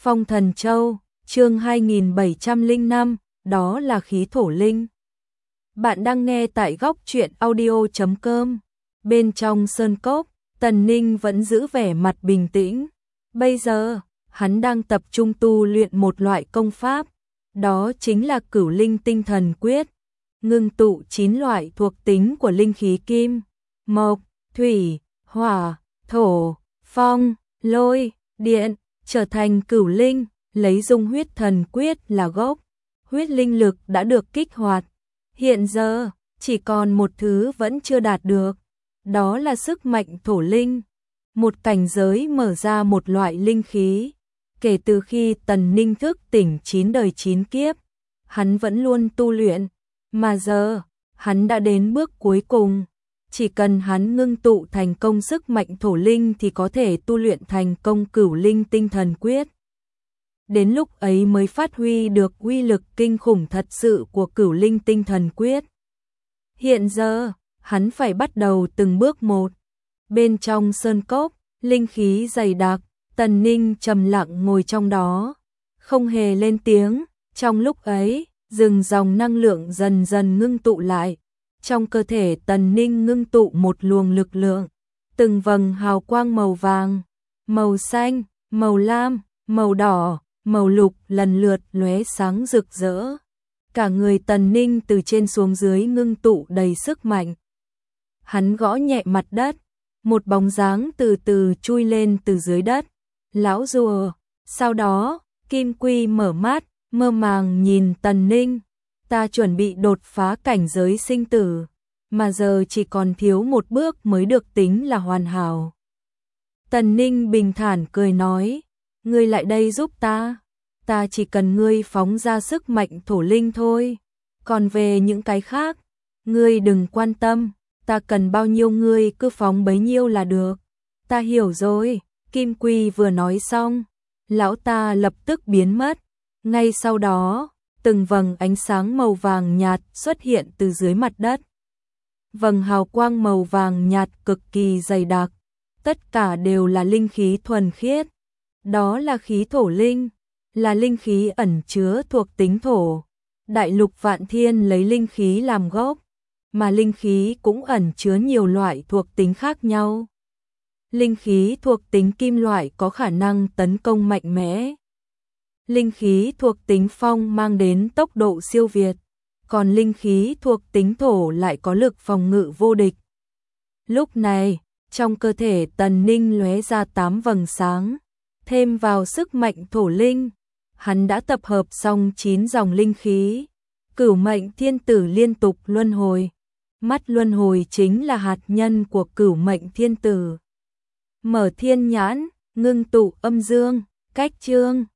Phong Thần Châu, chương 2705, đó là khí thổ linh. Bạn đang nghe tại góc truyện audio.com. Bên trong sơn cốc, Tần Ninh vẫn giữ vẻ mặt bình tĩnh. Bây giờ, hắn đang tập trung tu luyện một loại công pháp, đó chính là Cửu Linh Tinh Thần Quyết, ngưng tụ 9 loại thuộc tính của linh khí kim, mộc, thủy, hỏa, thổ, phong, lôi, điện, trở thành cửu linh, lấy Dung Huyết Thần Quyết là gốc. Huyết linh lực đã được kích hoạt. Hiện giờ, chỉ còn một thứ vẫn chưa đạt được, đó là sức mạnh thổ linh. Một cảnh giới mở ra một loại linh khí. Kể từ khi Tần Ninh thức tỉnh 9 đời 9 kiếp, hắn vẫn luôn tu luyện, mà giờ, hắn đã đến bước cuối cùng. Chỉ cần hắn ngưng tụ thành công sức mạnh thổ linh thì có thể tu luyện thành công Cửu Linh Tinh Thần Quyết. Đến lúc ấy mới phát huy được uy lực kinh khủng thật sự của Cửu Linh Tinh Thần Quyết. Hiện giờ, hắn phải bắt đầu từng bước một. Bên trong sơn cốc, linh khí dày đặc, Tần Ninh trầm lặng ngồi trong đó, không hề lên tiếng. Trong lúc ấy, rừng dòng năng lượng dần dần ngưng tụ lại. Trong cơ thể Tần Ninh ngưng tụ một luồng lực lượng, từng vầng hào quang màu vàng, màu xanh, màu lam, màu đỏ, màu lục lần lượt lóe sáng rực rỡ. Cả người Tần Ninh từ trên xuống dưới ngưng tụ đầy sức mạnh. Hắn gõ nhẹ mặt đất, một bóng dáng từ từ chui lên từ dưới đất. Lão rùa. Sau đó, Kim Quy mở mắt, mơ màng nhìn Tần Ninh. Ta chuẩn bị đột phá cảnh giới sinh tử, mà giờ chỉ còn thiếu một bước mới được tính là hoàn hảo. Tần Ninh bình thản cười nói, ngươi lại đây giúp ta chỉ cần ngươi phóng ra sức mạnh thổ linh thôi. Còn về những cái khác, ngươi đừng quan tâm, ta cần bao nhiêu ngươi cứ phóng bấy nhiêu là được. Ta hiểu rồi. Kim Quy vừa nói xong, lão ta lập tức biến mất. Ngay sau đó, từng vầng ánh sáng màu vàng nhạt xuất hiện từ dưới mặt đất. Vầng hào quang màu vàng nhạt cực kỳ dày đặc, tất cả đều là linh khí thuần khiết. Đó là khí thổ linh, là linh khí ẩn chứa thuộc tính thổ. Đại lục Vạn Thiên lấy linh khí làm gốc, mà linh khí cũng ẩn chứa nhiều loại thuộc tính khác nhau. Linh khí thuộc tính kim loại có khả năng tấn công mạnh mẽ. Linh khí thuộc tính phong mang đến tốc độ siêu việt, còn linh khí thuộc tính thổ lại có lực phòng ngự vô địch. Lúc này, trong cơ thể Tần Ninh lóe ra 8 vầng sáng, thêm vào sức mạnh thổ linh, hắn đã tập hợp xong 9 dòng linh khí. Cửu mệnh thiên tử liên tục luân hồi. Mắt luân hồi chính là hạt nhân của cửu mệnh thiên tử. Mở thiên nhãn, ngưng tụ âm dương, cách chương.